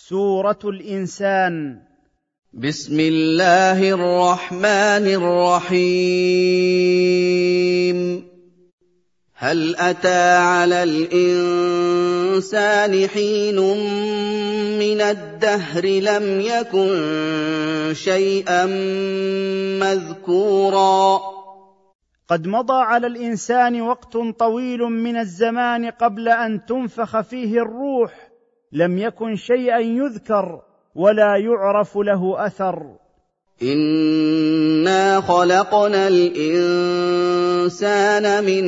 سورة الإنسان. بسم الله الرحمن الرحيم. هل أتى على الإنسان حين من الدهر لم يكن شيئا مذكورا. قد مضى على الإنسان وقت طويل من الزمان قبل أن تنفخ فيه الروح، لم يكن شيئا يذكر ولا يعرف له أثر. إنا خلقنا الإنسان من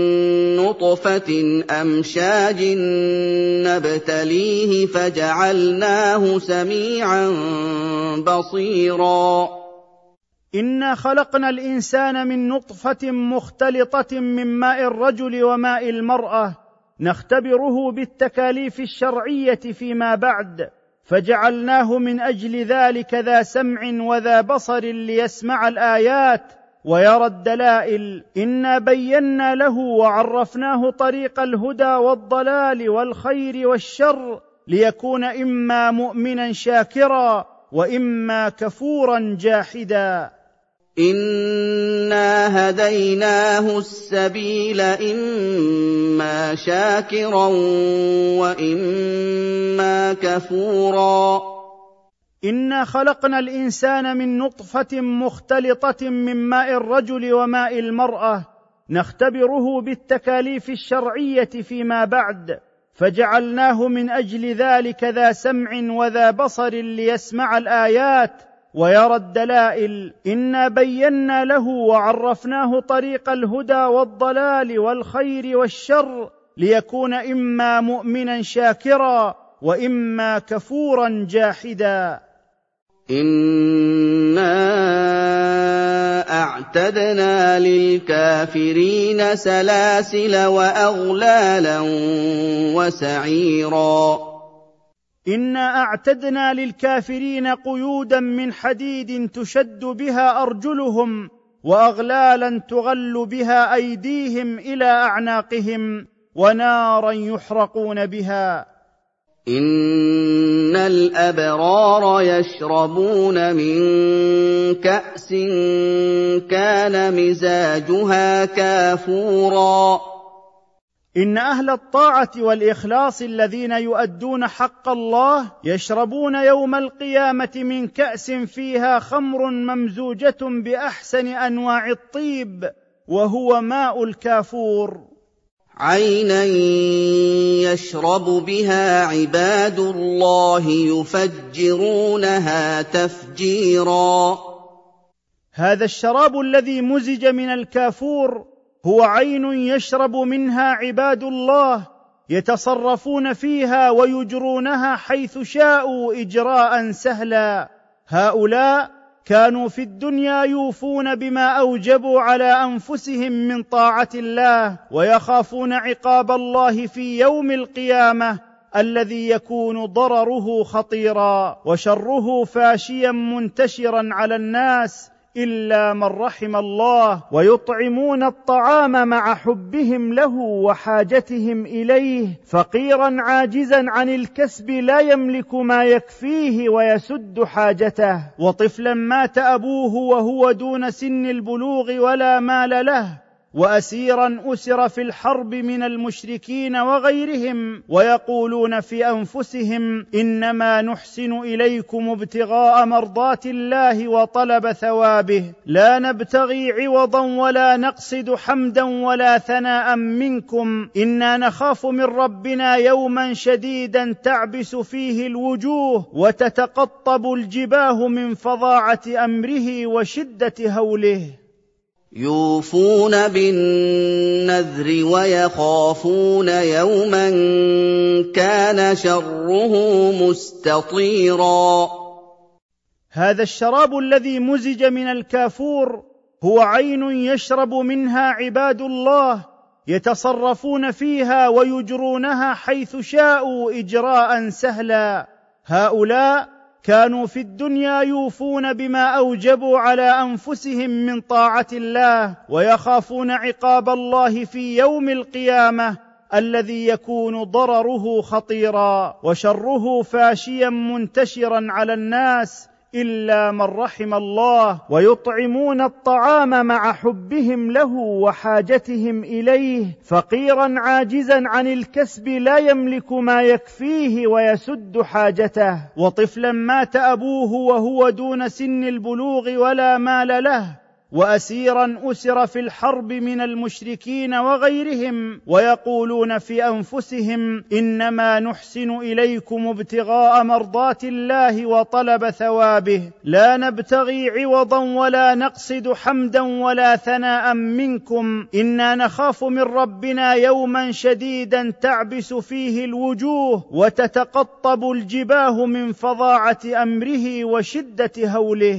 نطفة أمشاج نبتليه فجعلناه سميعا بصيرا. إنا خلقنا الإنسان من نطفة مختلطة من ماء الرجل وماء المرأة نختبره بالتكاليف الشرعية فيما بعد، فجعلناه من أجل ذلك ذا سمع وذا بصر ليسمع الآيات ويرى الدلائل. إنا بينا له وعرفناه طريق الهدى والضلال والخير والشر ليكون إما مؤمنا شاكرا وإما كفورا جاحدا. إنا هديناه السبيل إما شاكرا وإما كفورا. إنا خلقنا الإنسان من نطفة مختلطة من ماء الرجل وماء المرأة نختبره بالتكاليف الشرعية فيما بعد، فجعلناه من أجل ذلك ذا سمع وذا بصر ليسمع الآيات ويرى الدلائل. إنا بينا له وعرفناه طريق الهدى والضلال والخير والشر ليكون إما مؤمنا شاكرا وإما كفورا جاحدا. إنا أعتدنا للكافرين سلاسل وأغلالا وسعيرا. إنا أعتدنا للكافرين قيودا من حديد تشد بها أرجلهم وأغلالا تغل بها أيديهم إلى أعناقهم ونارا يحرقون بها. إن الأبرار يشربون من كأس كان مزاجها كافورا. إن أهل الطاعة والإخلاص الذين يؤدون حق الله يشربون يوم القيامة من كأس فيها خمر ممزوجة بأحسن أنواع الطيب وهو ماء الكافور. عينا يشرب بها عباد الله يفجرونها تفجيرا. هذا الشراب الذي مزج من الكافور هو عين يشرب منها عباد الله يتصرفون فيها ويجرونها حيث شاءوا إجراء سهلا. هؤلاء كانوا في الدنيا يوفون بما أوجبوا على أنفسهم من طاعة الله ويخافون عقاب الله في يوم القيامة الذي يكون ضرره خطيرا وشره فاشيا منتشرا على الناس إلا من رحم الله، ويطعمون الطعام مع حبهم له وحاجتهم إليه، فقيرا عاجزا عن الكسب لا يملك ما يكفيه ويسد حاجته، وطفلا مات أبوه وهو دون سن البلوغ ولا مال له، وأسيرا أسر في الحرب من المشركين وغيرهم ويقولون في أنفسهم إنما نحسن إليكم ابتغاء مرضات الله وطلب ثوابه لا نبتغي عوضا ولا نقصد حمدا ولا ثناء منكم إنا نخاف من ربنا يوما شديدا تعبس فيه الوجوه وتتقطب الجباه من فظاعة أمره وشدة هوله. يوفون بالنذر ويخافون يوما كان شره مستطيرا. هذا الشراب الذي مزج من الكافور هو عين يشرب منها عباد الله يتصرفون فيها ويجرونها حيث شاءوا إجراء سهلا. هؤلاء كانوا في الدنيا يوفون بما أوجبوا على أنفسهم من طاعة الله ويخافون عقاب الله في يوم القيامة الذي يكون ضرره خطيرا وشره فاشيا منتشرا على الناس إلا من رحم الله، ويطعمون الطعام مع حبهم له وحاجتهم إليه، فقيرا عاجزا عن الكسب لا يملك ما يكفيه ويسد حاجته، وطفلا مات أبوه وهو دون سن البلوغ ولا مال له، وأسيرا أسر في الحرب من المشركين وغيرهم، ويقولون في أنفسهم إنما نحسن إليكم ابتغاء مرضات الله وطلب ثوابه، لا نبتغي عوضا ولا نقصد حمدا ولا ثناء منكم، إنا نخاف من ربنا يوما شديدا تعبس فيه الوجوه وتتقطب الجباه من فظاعة أمره وشدة هوله.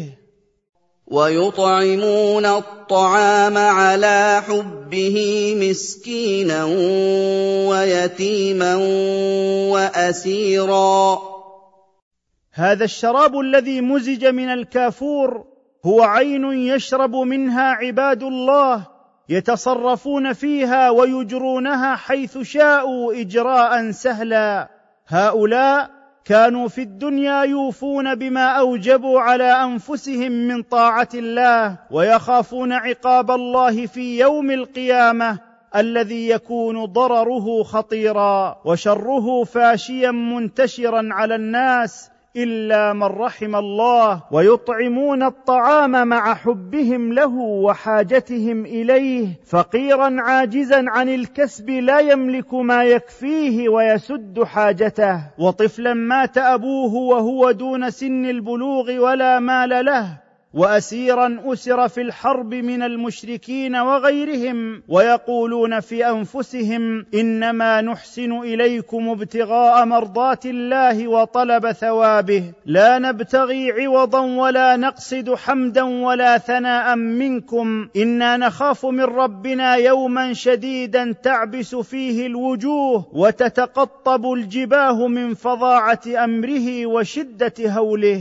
ويطعمون الطعام على حبه مسكينا ويتيما وأسيرا. هذا الشراب الذي مزج من الكافور هو عين يشرب منها عباد الله يتصرفون فيها ويجرونها حيث شاءوا إجراء سهلا. هؤلاء كانوا في الدنيا يوفون بما أوجبوا على أنفسهم من طاعة الله، ويخافون عقاب الله في يوم القيامة الذي يكون ضرره خطيرا وشره فاشيا منتشرا على الناس إلا من رحم الله، ويطعمون الطعام مع حبهم له وحاجتهم إليه، فقيرا عاجزا عن الكسب لا يملك ما يكفيه ويسد حاجته، وطفلا مات أبوه وهو دون سن البلوغ ولا مال له، وأسيرا أسر في الحرب من المشركين وغيرهم، ويقولون في أنفسهم إنما نحسن إليكم ابتغاء مرضات الله وطلب ثوابه، لا نبتغي عوضا ولا نقصد حمدا ولا ثناء منكم، إنا نخاف من ربنا يوما شديدا تعبس فيه الوجوه وتتقطب الجباه من فظاعة أمره وشدة هوله.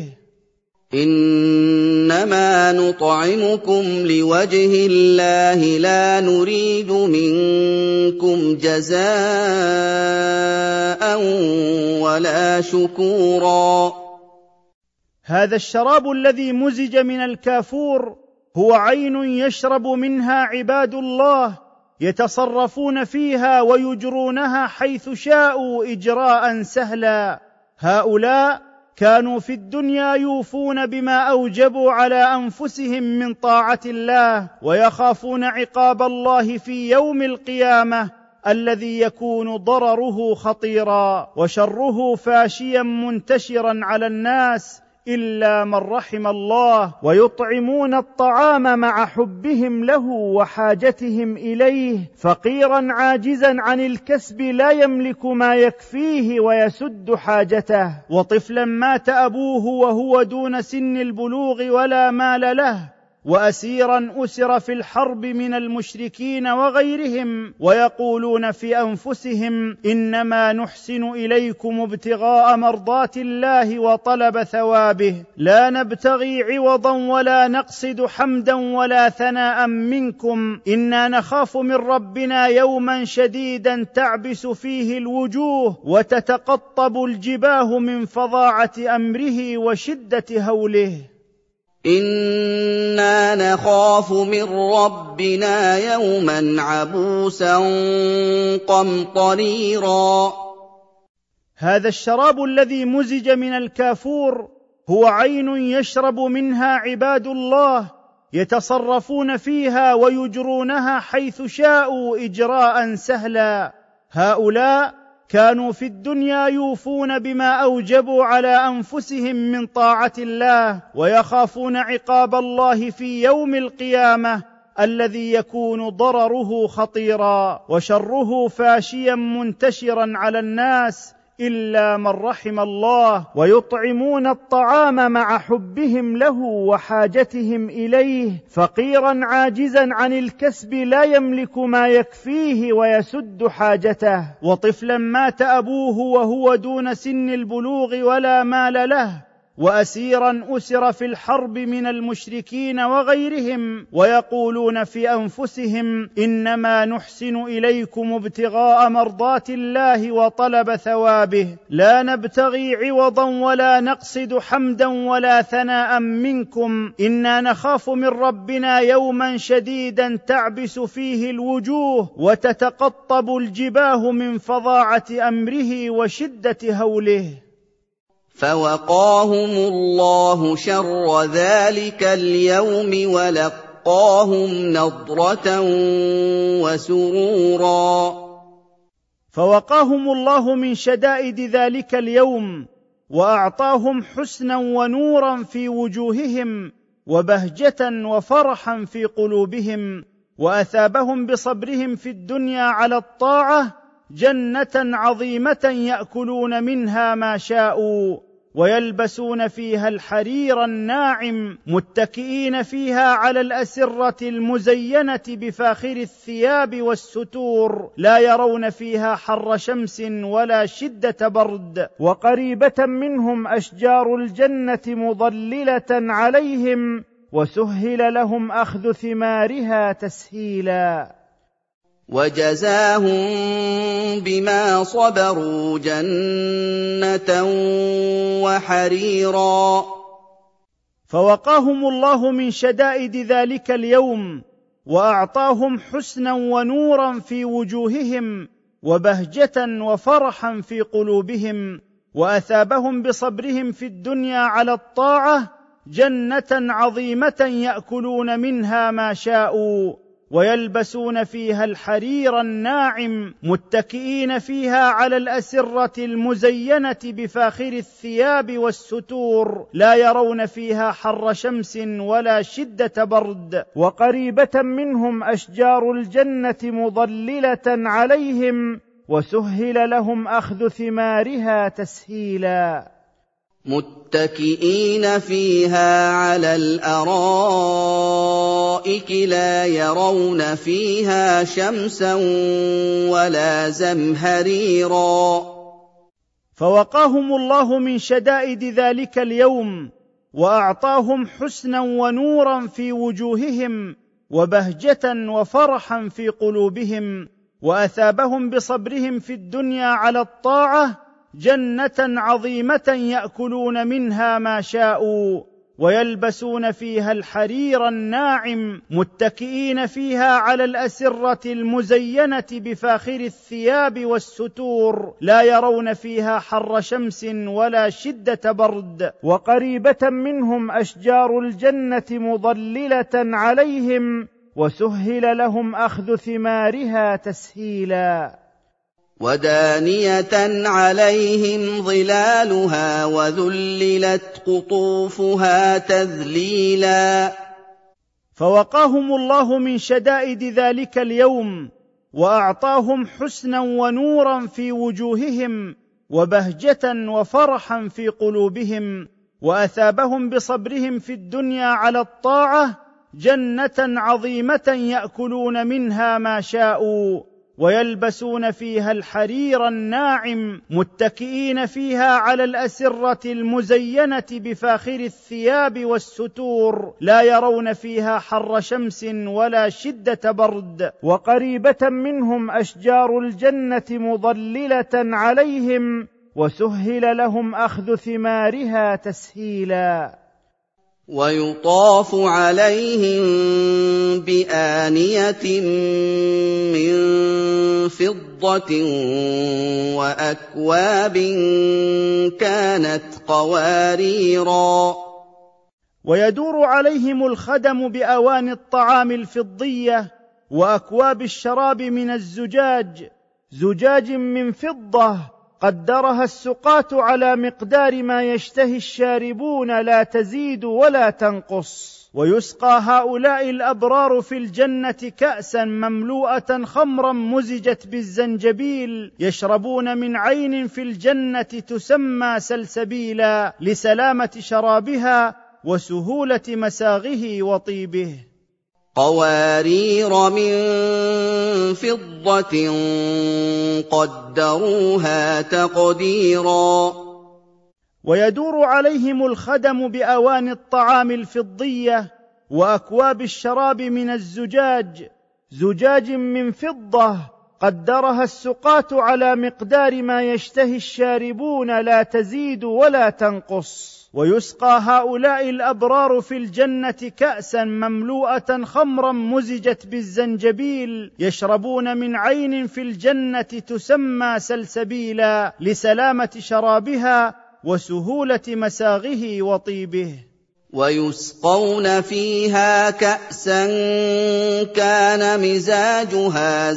إنما نطعمكم لوجه الله لا نريد منكم جزاء ولا شكورا. هذا الشراب الذي مزج من الكافور هو عين يشرب منها عباد الله يتصرفون فيها ويجرونها حيث شاءوا إجراء سهلا. هؤلاء كانوا في الدنيا يوفون بما أوجبوا على أنفسهم من طاعة الله، ويخافون عقاب الله في يوم القيامة الذي يكون ضرره خطيرا وشره فاشيا منتشرا على الناس إلا من رحم الله، ويطعمون الطعام مع حبهم له وحاجتهم إليه، فقيرا عاجزا عن الكسب لا يملك ما يكفيه ويسد حاجته، وطفلا مات أبوه وهو دون سن البلوغ ولا مال له، وأسيرا أسر في الحرب من المشركين وغيرهم، ويقولون في أنفسهم إنما نحسن إليكم ابتغاء مرضات الله وطلب ثوابه، لا نبتغي عوضا ولا نقصد حمدا ولا ثناء منكم، إنا نخاف من ربنا يوما شديدا تعبس فيه الوجوه وتتقطب الجباه من فظاعة أمره وشدة هوله. إنا نخاف من ربنا يوما عبوسا قمطريرا. هذا الشراب الذي مزج من الكافور هو عين يشرب منها عباد الله يتصرفون فيها ويجرونها حيث شاءوا إجراء سهلا. هؤلاء كانوا في الدنيا يوفون بما أوجبوا على أنفسهم من طاعة الله، ويخافون عقاب الله في يوم القيامة الذي يكون ضرره خطيرا وشره فاشيا منتشرا على الناس إلا من رحم الله، ويطعمون الطعام مع حبهم له وحاجتهم إليه، فقيرا عاجزا عن الكسب لا يملك ما يكفيه ويسد حاجته، وطفلا مات أبوه وهو دون سن البلوغ ولا مال له، وأسيرا أسر في الحرب من المشركين وغيرهم، ويقولون في أنفسهم إنما نحسن إليكم ابتغاء مرضات الله وطلب ثوابه، لا نبتغي عوضا ولا نقصد حمدا ولا ثناء منكم، إنا نخاف من ربنا يوما شديدا تعبس فيه الوجوه وتتقطب الجباه من فظاعة أمره وشدة هوله. فوقاهم الله شر ذلك اليوم ولقاهم نضرة وسرورا. فوقاهم الله من شدائد ذلك اليوم، وأعطاهم حسنا ونورا في وجوههم، وبهجة وفرحا في قلوبهم، وأثابهم بصبرهم في الدنيا على الطاعة جنة عظيمة يأكلون منها ما شاءوا، ويلبسون فيها الحرير الناعم، متكئين فيها على الأسرة المزينة بفاخر الثياب والستور، لا يرون فيها حر شمس ولا شدة برد، وقريبة منهم أشجار الجنة مظللة عليهم، وسهل لهم أخذ ثمارها تسهيلا. وجزاهم بما صبروا جنة وحريرا. فوقاهم الله من شدائد ذلك اليوم، وأعطاهم حسنا ونورا في وجوههم، وبهجة وفرحا في قلوبهم، وأثابهم بصبرهم في الدنيا على الطاعة جنة عظيمة يأكلون منها ما شاءوا، ويلبسون فيها الحرير الناعم، متكئين فيها على الأسرة المزينة بفاخر الثياب والستور، لا يرون فيها حر شمس ولا شدة برد، وقريبة منهم أشجار الجنة مظللة عليهم، وسهل لهم أخذ ثمارها تسهيلا. متكئين فيها على الأرائك لا يرون فيها شمسا ولا زمهريرا. فوقاهم الله من شدائد ذلك اليوم، وأعطاهم حسنا ونورا في وجوههم، وبهجة وفرحا في قلوبهم، وأثابهم بصبرهم في الدنيا على الطاعة جنة عظيمة يأكلون منها ما شاءوا، ويلبسون فيها الحرير الناعم، متكئين فيها على الأسرة المزينة بفاخر الثياب والستور، لا يرون فيها حر شمس ولا شدة برد، وقريبة منهم أشجار الجنة مظللة عليهم، وسهل لهم أخذ ثمارها تسهيلا. ودانية عليهم ظلالها وذللت قطوفها تذليلا. فوقاهم الله من شدائد ذلك اليوم، وأعطاهم حسنا ونورا في وجوههم، وبهجة وفرحا في قلوبهم، وأثابهم بصبرهم في الدنيا على الطاعة جنة عظيمة يأكلون منها ما شاءوا، ويلبسون فيها الحرير الناعم، متكئين فيها على الأسرة المزينة بفاخر الثياب والستور، لا يرون فيها حر شمس ولا شدة برد، وقريبة منهم أشجار الجنة مظللة عليهم، وسهل لهم أخذ ثمارها تسهيلا. ويطاف عليهم بآنية من فضة وأكواب، كانت قواريرا. ويدور عليهم الخدم بأواني الطعام الفضية، وأكواب الشراب من الزجاج، زجاج من فضة قدرها السقاة على مقدار ما يشتهي الشاربون، لا تزيد ولا تنقص. ويسقى هؤلاء الأبرار في الجنة كأسا مملوءة خمرا مزجت بالزنجبيل، يشربون من عين في الجنة تسمى سلسبيلا، لسلامة شرابها وسهولة مساغه وطيبه. قوارير من فضة قدروها تقديرا. ويدور عليهم الخدم بأواني الطعام الفضية وأكواب الشراب من الزجاج، زجاج من فضة قدرها السقاة على مقدار ما يشتهي الشاربون لا تزيد ولا تنقص. ويسقى هؤلاء الأبرار في الجنة كأسا مملوءة خمرا مزجت بالزنجبيل، يشربون من عين في الجنة تسمى سلسبيلا لسلامة شرابها وسهولة مساغه وطيبه. ويسقون فيها كأسا كان مزاجها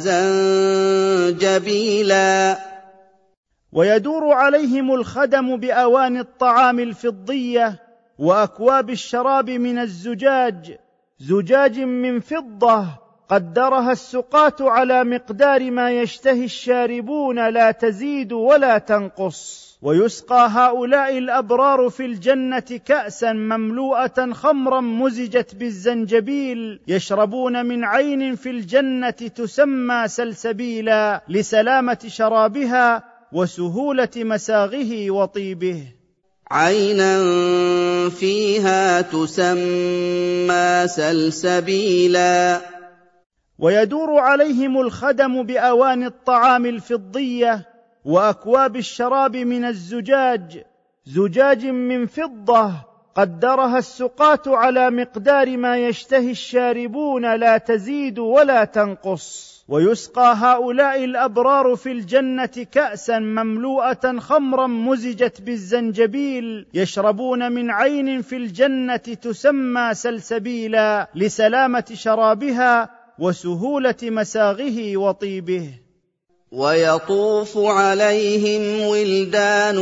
زنجبيلا. ويدور عليهم الخدم بأواني الطعام الفضية وأكواب الشراب من الزجاج، زجاج من فضة قدرها السقاة على مقدار ما يشتهي الشاربون لا تزيد ولا تنقص. ويسقى هؤلاء الأبرار في الجنة كأسا مملوءة خمرا مزجت بالزنجبيل، يشربون من عين في الجنة تسمى سلسبيلا لسلامة شرابها وسهولة مساغه وطيبه. عينا فيها تسمى سلسبيلا. ويدور عليهم الخدم بأواني الطعام الفضية وأكواب الشراب من الزجاج، زجاج من فضة قدرها السقاة على مقدار ما يشتهي الشاربون لا تزيد ولا تنقص. ويسقى هؤلاء الأبرار في الجنة كأسا مملوءة خمرا مزجت بالزنجبيل، يشربون من عين في الجنة تسمى سلسبيلا لسلامة شرابها وسهولة مساغه وطيبه. ويطوف عليهم ولدان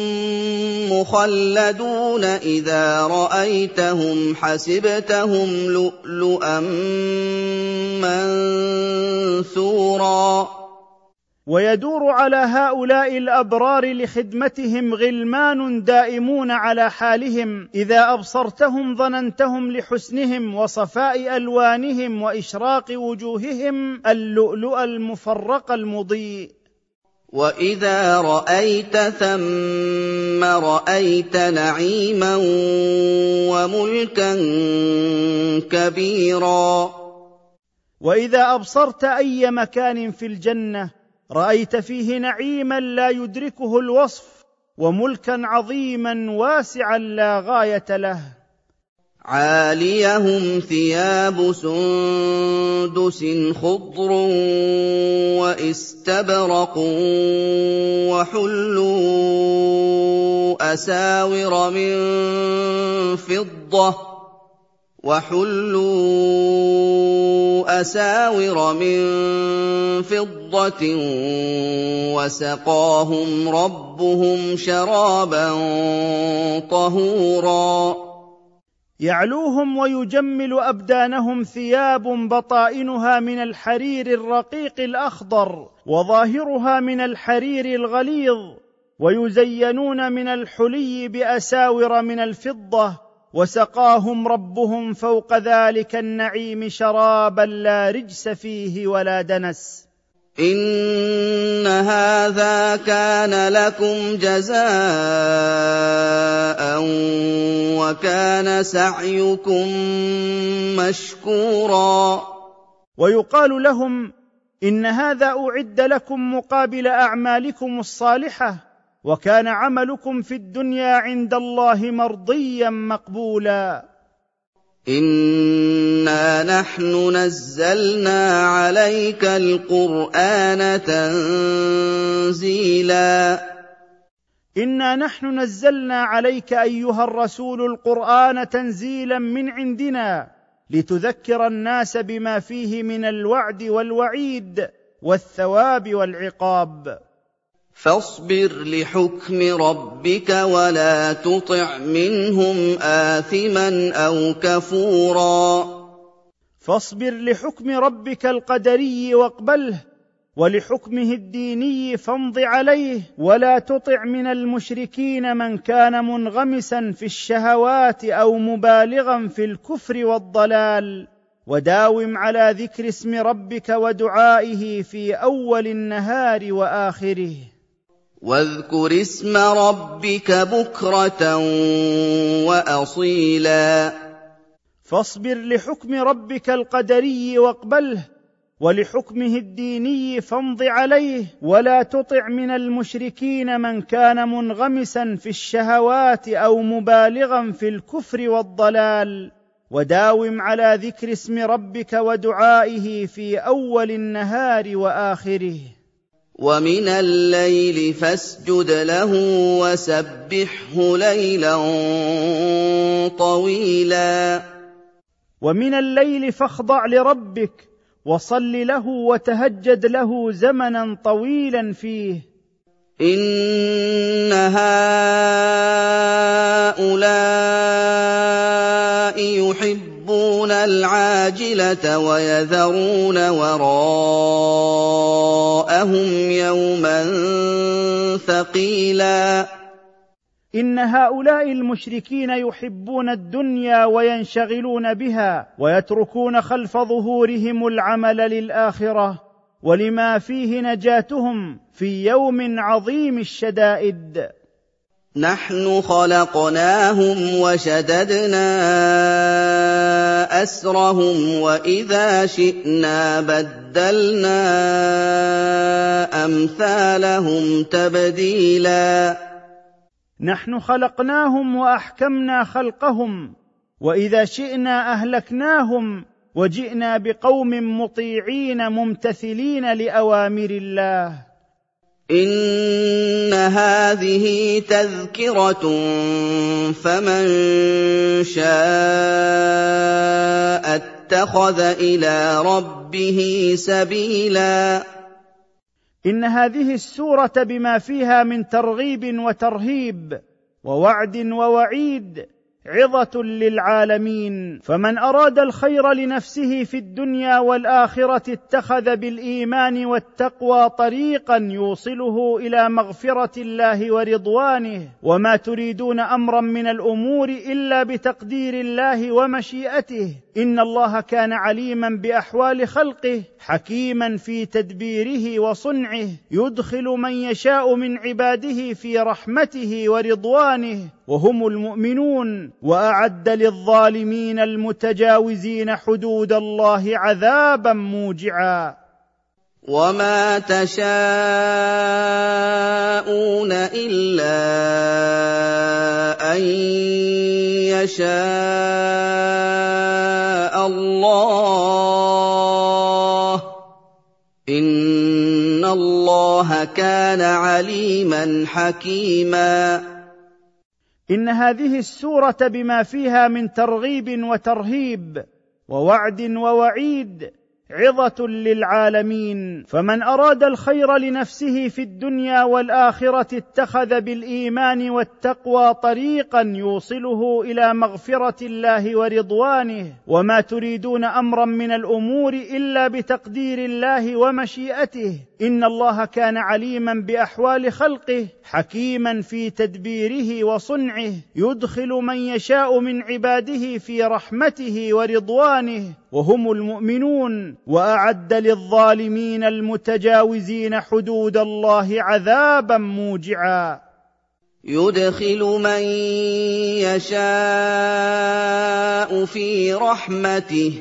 مخلدون إذا رأيتهم حسبتهم لؤلؤا منثورا. ويدور على هؤلاء الأبرار لخدمتهم غلمان دائمون على حالهم، إذا أبصرتهم ظننتهم لحسنهم وصفاء ألوانهم وإشراق وجوههم اللؤلؤ المفرق المضيء. وإذا رأيت ثم رأيت نعيما وملكا كبيرا. وإذا أبصرت أي مكان في الجنة رأيت فيه نعيما لا يدركه الوصف وملكا عظيما واسعا لا غاية له. عاليهم ثياب سندس خضر واستبرق وحلوا أساور من فضة وسقاهم ربهم شرابا طهورا. يعلوهم ويجمل أبدانهم ثياب بطائنها من الحرير الرقيق الأخضر وظاهرها من الحرير الغليظ، ويزينون من الحلي بأساور من الفضة، وسقاهم ربهم فوق ذلك النعيم شرابا لا رجس فيه ولا دنس. إن هذا كان لكم جزاء وكان سعيكم مشكورا. ويقال لهم إن هذا أعد لكم مقابل أعمالكم الصالحة، وكان عملكم في الدنيا عند الله مرضيا مقبولا. إنا نحن نزلنا عليك القرآن تنزيلا. إنا نحن نزلنا عليك أيها الرسول القرآن تنزيلا من عندنا لتذكر الناس بما فيه من الوعد والوعيد والثواب والعقاب. فاصبر لحكم ربك ولا تطع منهم آثما أو كفورا. فاصبر لحكم ربك القدري واقبله، ولحكمه الديني فامض عليه، ولا تطع من المشركين من كان منغمسا في الشهوات أو مبالغا في الكفر والضلال، وداوم على ذكر اسم ربك ودعائه في أول النهار وآخره. واذكر اسم ربك بكرة وأصيلا فاصبر لحكم ربك القدري واقبله، ولحكمه الديني فامض عليه، ولا تطع من المشركين من كان منغمسا في الشهوات أو مبالغا في الكفر والضلال، وداوم على ذكر اسم ربك ودعائه في أول النهار وآخره. ومن الليل فاسجد له وسبحه ليلا طويلا. ومن الليل فاخضع لربك وصل له وتهجد له زمنا طويلا فيه. إن هؤلاء يحبون العاجلة ويذرون وراءهم يوما ثقيلا. إن هؤلاء المشركين يحبون الدنيا وينشغلون بها، ويتركون خلف ظهورهم العمل للآخرة ولما فيه نجاتهم في يوم عظيم الشدائد. نحن خلقناهم وشددنا أسرهم وإذا شئنا بدلنا أمثالهم تبديلا. نحن خلقناهم وأحكمنا خلقهم، وإذا شئنا أهلكناهم وجئنا بقوم مطيعين ممتثلين لأوامر الله. إن هذه تذكرة فمن شاء اتخذ إلى ربه سبيلا. إن هذه السورة بما فيها من ترغيب وترهيب ووعد ووعيد عظة للعالمين، فمن أراد الخير لنفسه في الدنيا والآخرة اتخذ بالإيمان والتقوى طريقا يوصله إلى مغفرة الله ورضوانه، وما تريدون أمرا من الأمور إلا بتقدير الله ومشيئته. إن الله كان عليما بأحوال خلقه حكيما في تدبيره وصنعه، يدخل من يشاء من عباده في رحمته ورضوانه وهم المؤمنون، وأعد للظالمين المتجاوزين حدود الله عذابا موجعا. وما تشاءون إلا أن يشاء الله. إن الله كان عليما حكيما. إن هذه السورة بما فيها من ترغيب وترهيب ووعد ووعيد عظة للعالمين، فمن أراد الخير لنفسه في الدنيا والآخرة اتخذ بالإيمان والتقوى طريقا يوصله إلى مغفرة الله ورضوانه، وما تريدون أمرا من الأمور إلا بتقدير الله ومشيئته. إن الله كان عليما بأحوال خلقه حكيما في تدبيره وصنعه، يدخل من يشاء من عباده في رحمته ورضوانه وهم المؤمنون، وأعد للظالمين المتجاوزين حدود الله عذابا موجعا. يدخل من يشاء في رحمته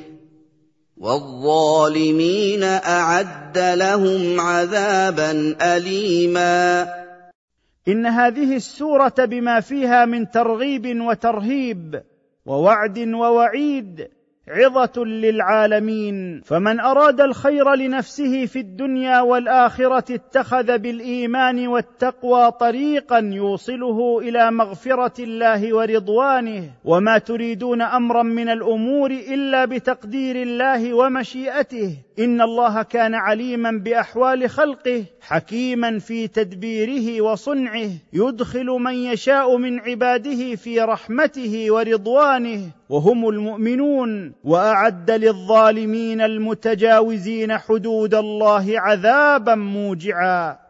والظالمين أعد لهم عذابا أليما. إن هذه السورة بما فيها من ترغيب وترهيب ووعد ووعيد عظة للعالمين، فمن أراد الخير لنفسه في الدنيا والآخرة اتخذ بالإيمان والتقوى طريقا يوصله إلى مغفرة الله ورضوانه، وما تريدون أمرا من الأمور إلا بتقدير الله ومشيئته. إن الله كان عليما بأحوال خلقه حكيما في تدبيره وصنعه، يدخل من يشاء من عباده في رحمته ورضوانه وهم المؤمنون، وأعد للظالمين المتجاوزين حدود الله عذابا موجعا.